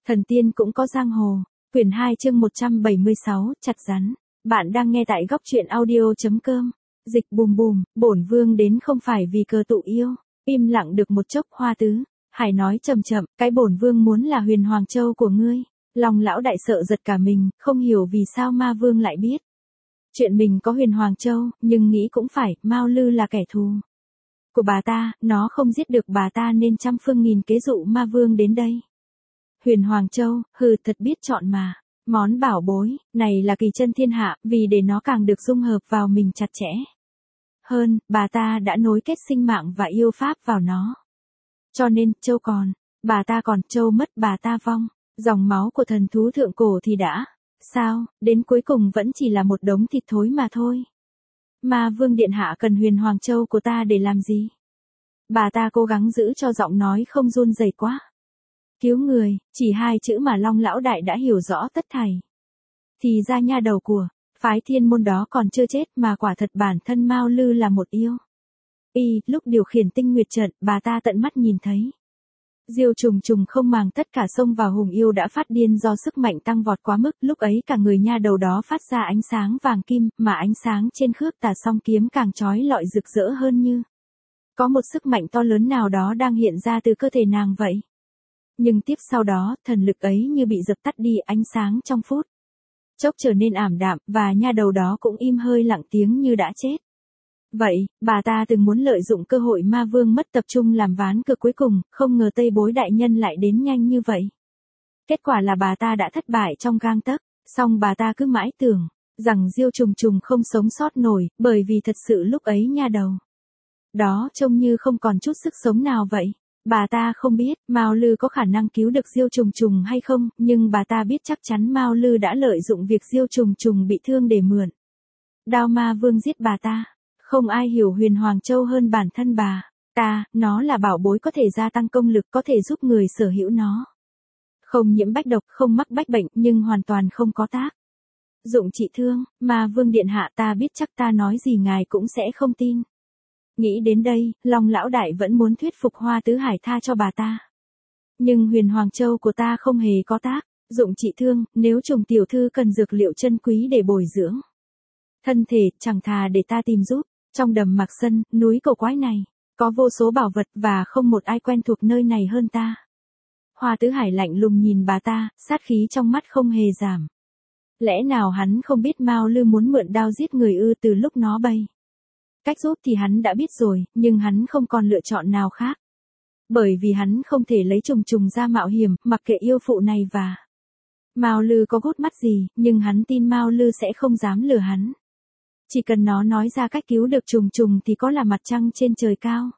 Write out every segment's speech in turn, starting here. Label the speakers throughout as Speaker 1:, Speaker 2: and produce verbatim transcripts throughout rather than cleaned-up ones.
Speaker 1: Thần tiên cũng có giang hồ. Quyển hai chương một trăm bảy mươi sáu, chặt rắn. Bạn đang nghe tại góc truyện audio.com. Dịch bùm bùm, bổn vương đến không phải vì cờ tụ yêu. Im lặng được một chốc Hoa Tứ. Hải nói chậm chậm, cái bổn vương muốn là Huyền Hoàng Châu của ngươi. Lòng lão đại sợ giật cả mình, không hiểu vì sao ma vương lại biết. Chuyện mình có Huyền Hoàng Châu, nhưng nghĩ cũng phải, Mao Lư là kẻ thù của bà ta, nó không giết được bà ta nên trăm phương nghìn kế dụ ma vương đến đây. Huyền Hoàng Châu, hừ thật biết chọn mà. Món bảo bối, này là kỳ chân thiên hạ, vì để nó càng được dung hợp vào mình chặt chẽ hơn, bà ta đã nối kết sinh mạng và yêu pháp vào nó. Cho nên, Châu còn, bà ta còn, Châu mất bà ta vong. Dòng máu của thần thú thượng cổ thì đã, sao, đến cuối cùng vẫn chỉ là một đống thịt thối mà thôi. Ma vương điện hạ cần Huyền Hoàng Châu của ta để làm gì? Bà ta cố gắng giữ cho giọng nói không run rẩy quá. Cứu người, chỉ hai chữ mà Long lão đại đã hiểu rõ tất thảy. Thì ra nha đầu của phái thiên môn đó còn chưa chết mà quả thật bản thân Mao Lư là một yêu. Y, lúc điều khiển tinh nguyệt trận, bà ta tận mắt nhìn thấy. Diêu trùng trùng không màng tất cả xông vào hùng yêu đã phát điên do sức mạnh tăng vọt quá mức, lúc ấy cả người nha đầu đó phát ra ánh sáng vàng kim, mà ánh sáng trên khước tà song kiếm càng chói lọi rực rỡ hơn như. Có một sức mạnh to lớn nào đó đang hiện ra từ cơ thể nàng vậy. Nhưng tiếp sau đó, thần lực ấy như bị dập tắt đi ánh sáng trong phút chốc trở nên ảm đạm, và nha đầu đó cũng im hơi lặng tiếng như đã chết. Vậy, bà ta từng muốn lợi dụng cơ hội ma vương mất tập trung làm ván cược cuối cùng, không ngờ Tây Bối đại nhân lại đến nhanh như vậy. Kết quả là bà ta đã thất bại trong gang tấc, song bà ta cứ mãi tưởng rằng Diêu trùng trùng không sống sót nổi, bởi vì thật sự lúc ấy nha đầu đó trông như không còn chút sức sống nào vậy. Bà ta không biết Mao Lư có khả năng cứu được Diêu trùng trùng hay không, nhưng bà ta biết chắc chắn Mao Lư đã lợi dụng việc Diêu trùng trùng bị thương để mượn đao ma vương giết bà ta. Không ai hiểu Huyền Hoàng Châu hơn bản thân bà ta, nó là bảo bối có thể gia tăng công lực, có thể giúp người sở hữu nó. Không nhiễm bách độc, không mắc bách bệnh, nhưng hoàn toàn không có tác dụng trị thương. Ma vương điện hạ, ta biết chắc ta nói gì ngài cũng sẽ không tin. Nghĩ đến đây, Long lão đại vẫn muốn thuyết phục Hoa Tứ Hải tha cho bà ta. Nhưng Huyền Hoàng Châu của ta không hề có tác dụng trị thương, nếu Trùng tiểu thư cần dược liệu chân quý để bồi dưỡng thân thể, chẳng thà để ta tìm giúp. Trong đầm Mạc Sân, núi cổ quái này, có vô số bảo vật và không một ai quen thuộc nơi này hơn ta. Hoa Tứ Hải lạnh lùng nhìn bà ta, sát khí trong mắt không hề giảm. Lẽ nào hắn không biết Mao Lư muốn mượn đao giết người ư? Từ lúc nó bay cách giúp thì hắn đã biết rồi, nhưng hắn không còn lựa chọn nào khác. Bởi vì hắn không thể lấy trùng trùng ra mạo hiểm, mặc kệ yêu phụ này và Mao Lư có gút mắt gì, nhưng hắn tin Mao Lư sẽ không dám lừa hắn. Chỉ cần nó nói ra cách cứu được trùng trùng thì có là mặt trăng trên trời cao,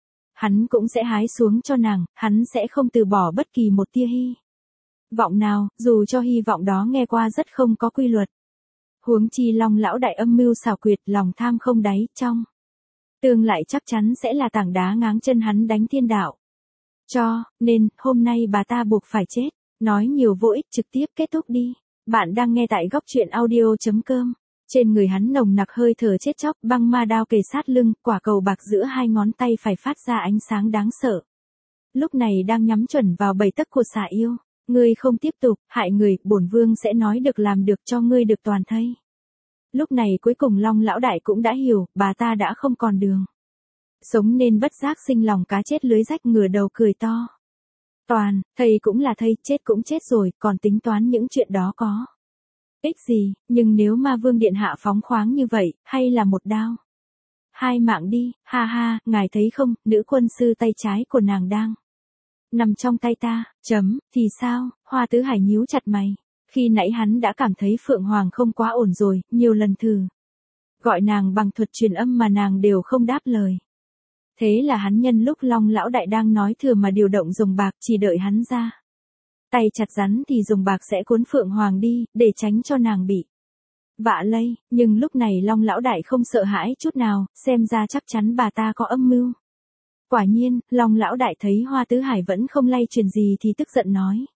Speaker 1: hắn cũng sẽ hái xuống cho nàng, hắn sẽ không từ bỏ bất kỳ một tia hy vọng nào, dù cho hy vọng đó nghe qua rất không có quy luật. Huống chi Long lão đại âm mưu xảo quyệt, lòng tham không đáy, trong tương lại chắc chắn sẽ là tảng đá ngáng chân hắn đánh thiên đạo. Cho nên, hôm nay bà ta buộc phải chết. Nói nhiều vô ích, trực tiếp kết thúc đi. Bạn đang nghe tại góc truyện audio.com. Trên người hắn nồng nặc hơi thở chết chóc, băng ma đao kề sát lưng, quả cầu bạc giữa hai ngón tay phải phát ra ánh sáng đáng sợ. Lúc này đang nhắm chuẩn vào bầy tấc của xà yêu. Ngươi không tiếp tục hại người, bổn vương sẽ nói được làm được cho ngươi được toàn thây. Lúc này cuối cùng Long lão đại cũng đã hiểu, bà ta đã không còn đường sống nên bất giác sinh lòng cá chết lưới rách, ngửa đầu cười to. Toàn, thây cũng là thây, chết cũng chết rồi, còn tính toán những chuyện đó có ích gì, nhưng nếu ma vương điện hạ phóng khoáng như vậy, hay là một đao hai mạng đi, ha ha, ngài thấy không, nữ quân sư tay trái của nàng đang nằm trong tay ta, chấm, thì sao? Hoa Tứ Hải nhíu chặt mày. Khi nãy hắn đã cảm thấy Phượng Hoàng không quá ổn rồi, nhiều lần thử gọi nàng bằng thuật truyền âm mà nàng đều không đáp lời. Thế là hắn nhân lúc Long lão đại đang nói thừa mà điều động rồng bạc, chỉ đợi hắn ra tay chặt rắn thì rồng bạc sẽ cuốn Phượng Hoàng đi, để tránh cho nàng bị vạ lây. Nhưng lúc này Long lão đại không sợ hãi chút nào, xem ra chắc chắn bà ta có âm mưu. Quả nhiên, Long lão đại thấy Hoa Tứ Hải vẫn không lay truyền gì thì tức giận nói.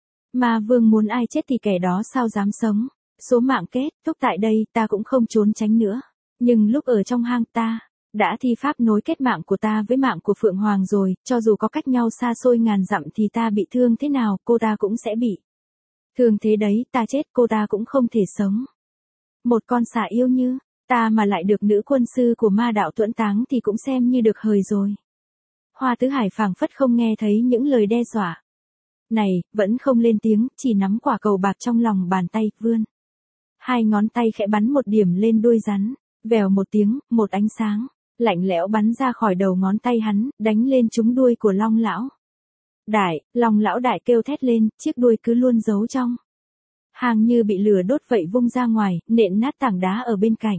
Speaker 1: Ma vương muốn ai chết thì kẻ đó sao dám sống. Số mạng kết thúc tại đây, ta cũng không trốn tránh nữa. Nhưng lúc ở trong hang ta Đã thi pháp nối kết mạng của ta với mạng của Phượng Hoàng rồi, cho dù có cách nhau xa xôi ngàn dặm thì ta bị thương thế nào, cô ta cũng sẽ bị thương thế đấy, ta chết cô ta cũng không thể sống. Một con xà yêu như ta mà lại được nữ quân sư của ma đạo Tuẫn Táng thì cũng xem như được hời rồi. Hoa Tứ Hải phảng phất không nghe thấy những lời đe dọa này, vẫn không lên tiếng, chỉ nắm quả cầu bạc trong lòng bàn tay, vươn. Hai ngón tay khẽ bắn một điểm lên đuôi rắn, vèo một tiếng, một ánh sáng lạnh lẽo bắn ra khỏi đầu ngón tay hắn, đánh lên trúng đuôi của Long lão đại. Long lão đại kêu thét lên, chiếc đuôi cứ luôn giấu trong hang như bị lửa đốt vậy vung ra ngoài, nện nát tảng đá ở bên cạnh.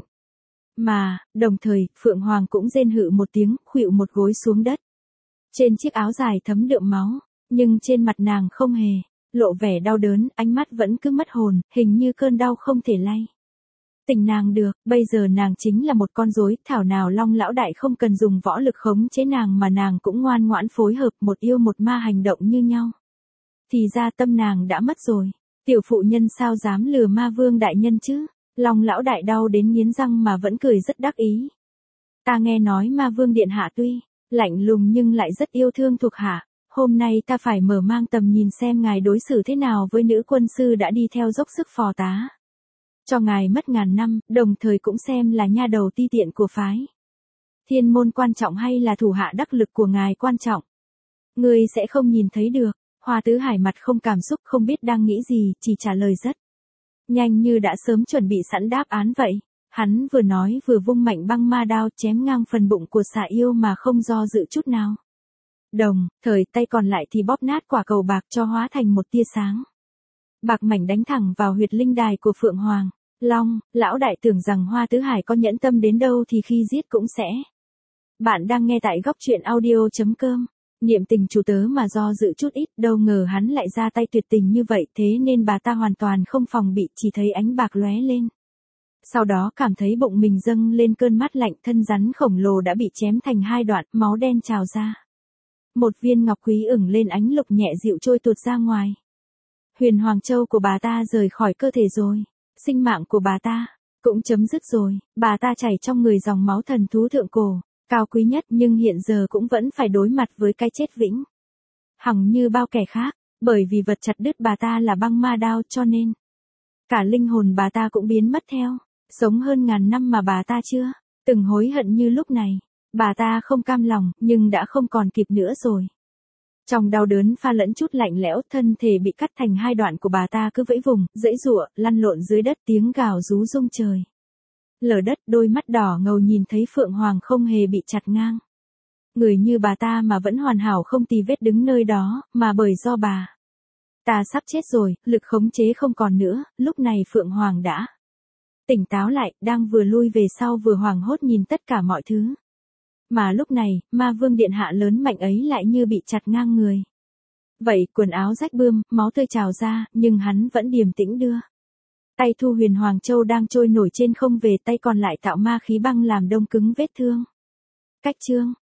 Speaker 1: Mà, đồng thời, Phượng Hoàng cũng rên hự một tiếng, khuỵu một gối xuống đất. Trên chiếc áo dài thấm đượm máu, nhưng trên mặt nàng không hề lộ vẻ đau đớn, ánh mắt vẫn cứ mất hồn, hình như cơn đau không thể lay tỉnh nàng được. Bây giờ nàng chính là một con rối, thảo nào Long lão đại không cần dùng võ lực khống chế nàng mà nàng cũng ngoan ngoãn phối hợp, một yêu một ma hành động như nhau. Thì ra tâm nàng đã mất rồi. Tiểu phụ nhân sao dám lừa ma vương đại nhân chứ? Long lão đại đau đến nghiến răng mà vẫn cười rất đắc ý. Ta nghe nói ma vương điện hạ tuy lạnh lùng nhưng lại rất yêu thương thuộc hạ. Hôm nay ta phải mở mang tầm nhìn xem ngài đối xử thế nào với nữ quân sư đã đi theo dốc sức phò tá cho ngài mất ngàn năm, đồng thời cũng xem là nha đầu ti tiện của phái Thiên môn quan trọng hay là thủ hạ đắc lực của ngài quan trọng. Ngươi sẽ không nhìn thấy được. Hoa Tứ Hải mặt không cảm xúc, không biết đang nghĩ gì, chỉ trả lời rất nhanh như đã sớm chuẩn bị sẵn đáp án vậy. Hắn vừa nói vừa vung mạnh băng ma đao chém ngang phần bụng của xà yêu mà không do dự chút nào. Đồng thời tay còn lại thì bóp nát quả cầu bạc cho hóa thành một tia sáng bạc mảnh đánh thẳng vào huyệt linh đài của Phượng Hoàng. Long lão đại tưởng rằng Hoa Tứ Hải có nhẫn tâm đến đâu thì khi giết cũng sẽ. Bạn đang nghe tại góc truyện audio chấm com. Niệm tình chủ tớ mà do dự chút ít, đâu ngờ hắn lại ra tay tuyệt tình như vậy, thế nên bà ta hoàn toàn không phòng bị, chỉ thấy ánh bạc lóe lên. Sau đó cảm thấy bụng mình dâng lên cơn mát lạnh, thân rắn khổng lồ đã bị chém thành hai đoạn, máu đen trào ra. Một viên ngọc quý ửng lên ánh lục nhẹ dịu trôi tuột ra ngoài. Huyền Hoàng Châu của bà ta rời khỏi cơ thể rồi. Sinh mạng của bà ta cũng chấm dứt rồi. Bà ta chảy trong người dòng máu thần thú thượng cổ, cao quý nhất, nhưng hiện giờ cũng vẫn phải đối mặt với cái chết vĩnh hằng như bao kẻ khác, bởi vì vật chặt đứt bà ta là băng ma đao, cho nên cả linh hồn bà ta cũng biến mất theo. Sống hơn ngàn năm mà bà ta chưa từng hối hận như lúc này. Bà ta không cam lòng, nhưng đã không còn kịp nữa rồi. Trong đau đớn pha lẫn chút lạnh lẽo, thân thể bị cắt thành hai đoạn của bà ta cứ vẫy vùng, giãy giụa, lăn lộn dưới đất, tiếng gào rú rung trời lở đất. Đôi mắt đỏ ngầu nhìn thấy Phượng Hoàng không hề bị chặt ngang người như bà ta mà vẫn hoàn hảo không tì vết đứng nơi đó, mà bởi do bà ta sắp chết rồi, lực khống chế không còn nữa. Lúc này Phượng Hoàng đã tỉnh táo lại, đang vừa lui về sau vừa hoảng hốt nhìn tất cả mọi thứ. Mà lúc này, ma vương điện hạ lớn mạnh ấy lại như bị chặt ngang người vậy, quần áo rách bươm, máu tươi trào ra, nhưng hắn vẫn điềm tĩnh đưa tay thu Huyền Hoàng Châu đang trôi nổi trên không về, tay còn lại tạo ma khí băng làm đông cứng vết thương. Cách chương